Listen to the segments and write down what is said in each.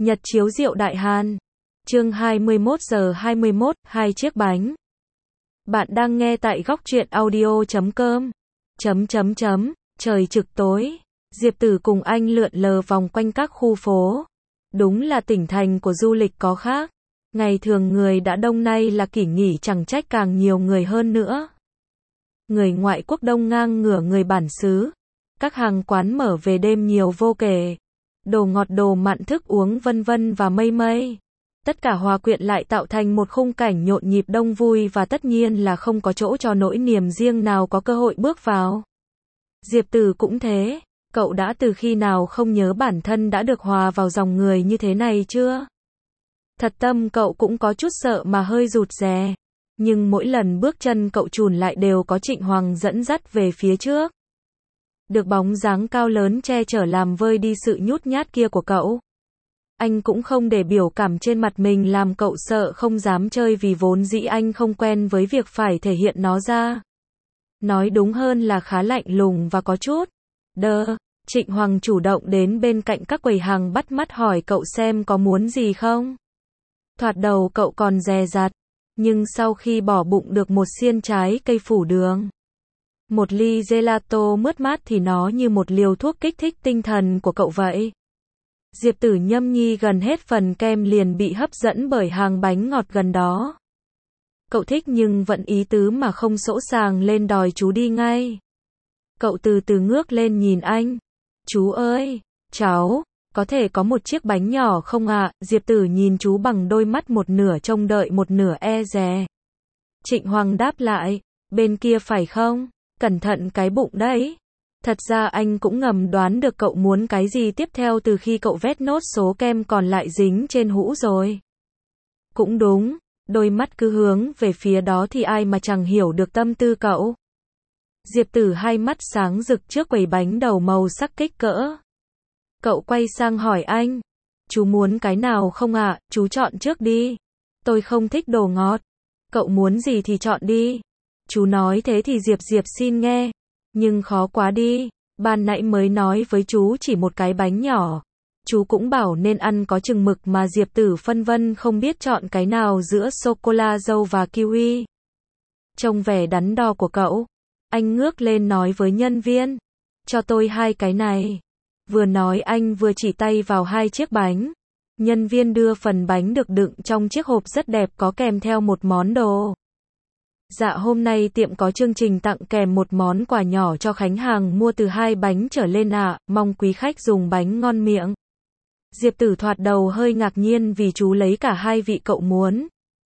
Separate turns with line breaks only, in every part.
Nhật chiếu rượu Đại Hàn. Chương 21 giờ 21, hai chiếc bánh. Bạn đang nghe tại góc truyện audio.com. Trời trực tối, Diệp Tử cùng anh lượn lờ vòng quanh các khu phố. Đúng là tỉnh thành của du lịch có khác. Ngày thường người đã đông, nay là kỷ nghỉ chẳng trách càng nhiều người hơn nữa. Người ngoại quốc đông ngang ngửa người bản xứ. Các hàng quán mở về đêm nhiều vô kể. Đồ ngọt đồ mặn thức uống vân vân và mây mây. Tất cả hòa quyện lại tạo thành một khung cảnh nhộn nhịp đông vui, và tất nhiên là không có chỗ cho nỗi niềm riêng nào có cơ hội bước vào. Diệp Tử cũng thế, cậu đã từ khi nào không nhớ bản thân đã được hòa vào dòng người như thế này chưa? Thật tâm cậu cũng có chút sợ mà hơi rụt rè, nhưng mỗi lần bước chân cậu chùn lại đều có Trịnh Hoàng dẫn dắt về phía trước. Được bóng dáng cao lớn che chở làm vơi đi sự nhút nhát kia của cậu. Anh cũng không để biểu cảm trên mặt mình làm cậu sợ không dám chơi, vì vốn dĩ anh không quen với việc phải thể hiện nó ra. Nói đúng hơn là khá lạnh lùng và có chút Trịnh Hoàng chủ động đến bên cạnh các quầy hàng, bắt mắt hỏi cậu xem có muốn gì không. Thoạt đầu cậu còn dè dặt, nhưng sau khi bỏ bụng được một xiên trái cây phủ đường, một ly gelato mướt mát thì nó như một liều thuốc kích thích tinh thần của cậu vậy. Diệp Tử nhâm nhi gần hết phần kem liền bị hấp dẫn bởi hàng bánh ngọt gần đó. Cậu thích nhưng vẫn ý tứ mà không sỗ sàng lên đòi chú đi ngay. Cậu từ từ ngước lên nhìn anh. Chú ơi, cháu, có thể có một chiếc bánh nhỏ không ạ? Diệp Tử nhìn chú bằng đôi mắt một nửa trông đợi một nửa e dè. Trịnh Hoàng đáp lại, bên kia phải không? Cẩn thận cái bụng đấy. Thật ra anh cũng ngầm đoán được cậu muốn cái gì tiếp theo từ khi cậu vét nốt số kem còn lại dính trên hũ rồi. Cũng đúng, đôi mắt cứ hướng về phía đó thì ai mà chẳng hiểu được tâm tư cậu. Diệp Tử hai mắt sáng rực trước quầy bánh đầu màu sắc kích cỡ. Cậu quay sang hỏi anh, chú muốn cái nào không ạ? Chú chọn trước đi. Tôi không thích đồ ngọt. Cậu muốn gì thì chọn đi. Chú nói thế thì Diệp xin nghe. Nhưng khó quá đi, ban nãy mới nói với chú chỉ một cái bánh nhỏ. Chú cũng bảo nên ăn có chừng mực mà. Diệp Tử phân vân không biết chọn cái nào giữa sô-cô-la dâu và kiwi. Trông vẻ đắn đo của cậu, anh ngước lên nói với nhân viên, cho tôi hai cái này. Vừa nói anh vừa chỉ tay vào hai chiếc bánh. Nhân viên đưa phần bánh được đựng trong chiếc hộp rất đẹp có kèm theo một món đồ. Dạ hôm nay tiệm có chương trình tặng kèm một món quà nhỏ cho khách hàng mua từ 2 bánh trở lên ạ, mong quý khách dùng bánh ngon miệng. Diệp Tử thoạt đầu hơi ngạc nhiên vì chú lấy cả hai vị cậu muốn.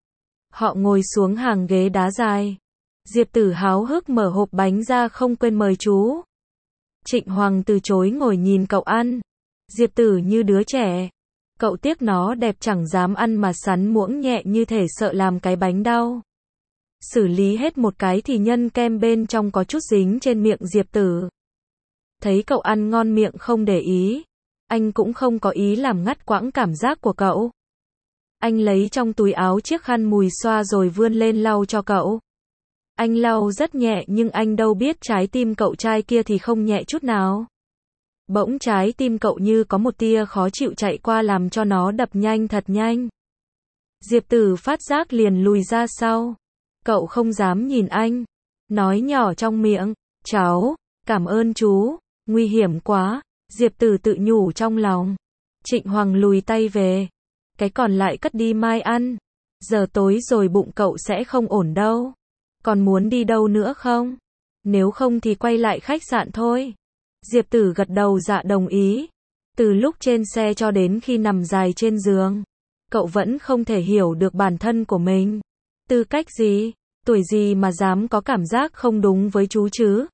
Họ ngồi xuống hàng ghế đá dài. Diệp Tử háo hức mở hộp bánh ra không quên mời chú. Trịnh Hoàng từ chối ngồi nhìn cậu ăn. Diệp Tử như đứa trẻ. Cậu tiếc nó đẹp chẳng dám ăn mà sắn muỗng nhẹ như thể sợ làm cái bánh đau. Xử lý hết một cái thì nhân kem bên trong có chút dính trên miệng Diệp Tử. Thấy cậu ăn ngon miệng không để ý. Anh cũng không có ý làm ngắt quãng cảm giác của cậu. Anh lấy trong túi áo chiếc khăn mùi xoa rồi vươn lên lau cho cậu. Anh lau rất nhẹ nhưng anh đâu biết trái tim cậu trai kia thì không nhẹ chút nào. Bỗng trái tim cậu như có một tia khó chịu chạy qua làm cho nó đập nhanh thật nhanh. Diệp Tử phát giác liền lùi ra sau. Cậu không dám nhìn anh. Nói nhỏ trong miệng, cháu, cảm ơn chú, nguy hiểm quá. Diệp Tử tự nhủ trong lòng. Trịnh Hoàng lùi tay về. Cái còn lại cất đi mai ăn. Giờ tối rồi bụng cậu sẽ không ổn đâu. Còn muốn đi đâu nữa không? Nếu không thì quay lại khách sạn thôi. Diệp Tử gật đầu dạ đồng ý. Từ lúc trên xe cho đến khi nằm dài trên giường, cậu vẫn không thể hiểu được bản thân của mình. Tư cách gì, tuổi gì mà dám có cảm giác không đúng với chú chứ?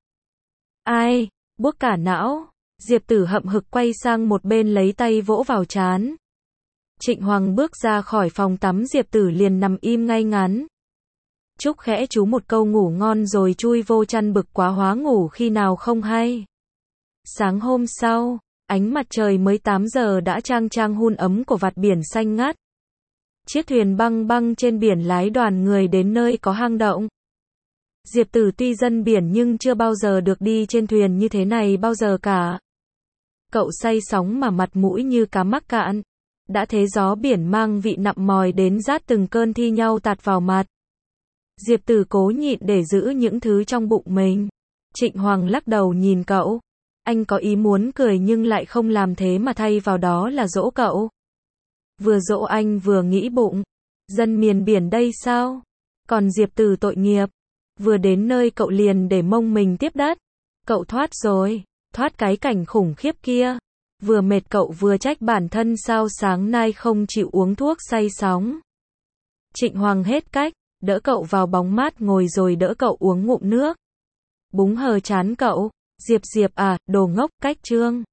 Ai, buốt cả não. Diệp Tử hậm hực quay sang một bên lấy tay vỗ vào trán. Trịnh Hoàng bước ra khỏi phòng tắm, Diệp Tử liền nằm im ngay ngắn. Chúc khẽ chú một câu ngủ ngon rồi chui vô chăn, bực quá hóa ngủ khi nào không hay. Sáng hôm sau, ánh mặt trời mới 8 giờ đã trang hun ấm của vạt biển xanh ngắt. Chiếc thuyền băng băng trên biển lái đoàn người đến nơi có hang động. Diệp Tử tuy dân biển nhưng chưa bao giờ được đi trên thuyền như thế này bao giờ cả. Cậu say sóng mà mặt mũi như cá mắc cạn. Đã thế gió biển mang vị nặng mòi đến rát từng cơn thi nhau tạt vào mặt. Diệp Tử cố nhịn để giữ những thứ trong bụng mình. Trịnh Hoàng lắc đầu nhìn cậu. Anh có ý muốn cười nhưng lại không làm thế mà thay vào đó là dỗ cậu. Vừa dỗ anh vừa nghĩ bụng. Dân miền biển đây sao? Còn Diệp Tử tội nghiệp. Vừa đến nơi cậu liền để mông mình tiếp đất. Cậu thoát rồi. Thoát cái cảnh khủng khiếp kia. Vừa mệt cậu vừa trách bản thân sao sáng nay không chịu uống thuốc say sóng. Trịnh Hoàng hết cách, đỡ cậu vào bóng mát ngồi rồi đỡ cậu uống ngụm nước. Búng hờ chán cậu. Diệp à, đồ ngốc, cách trương.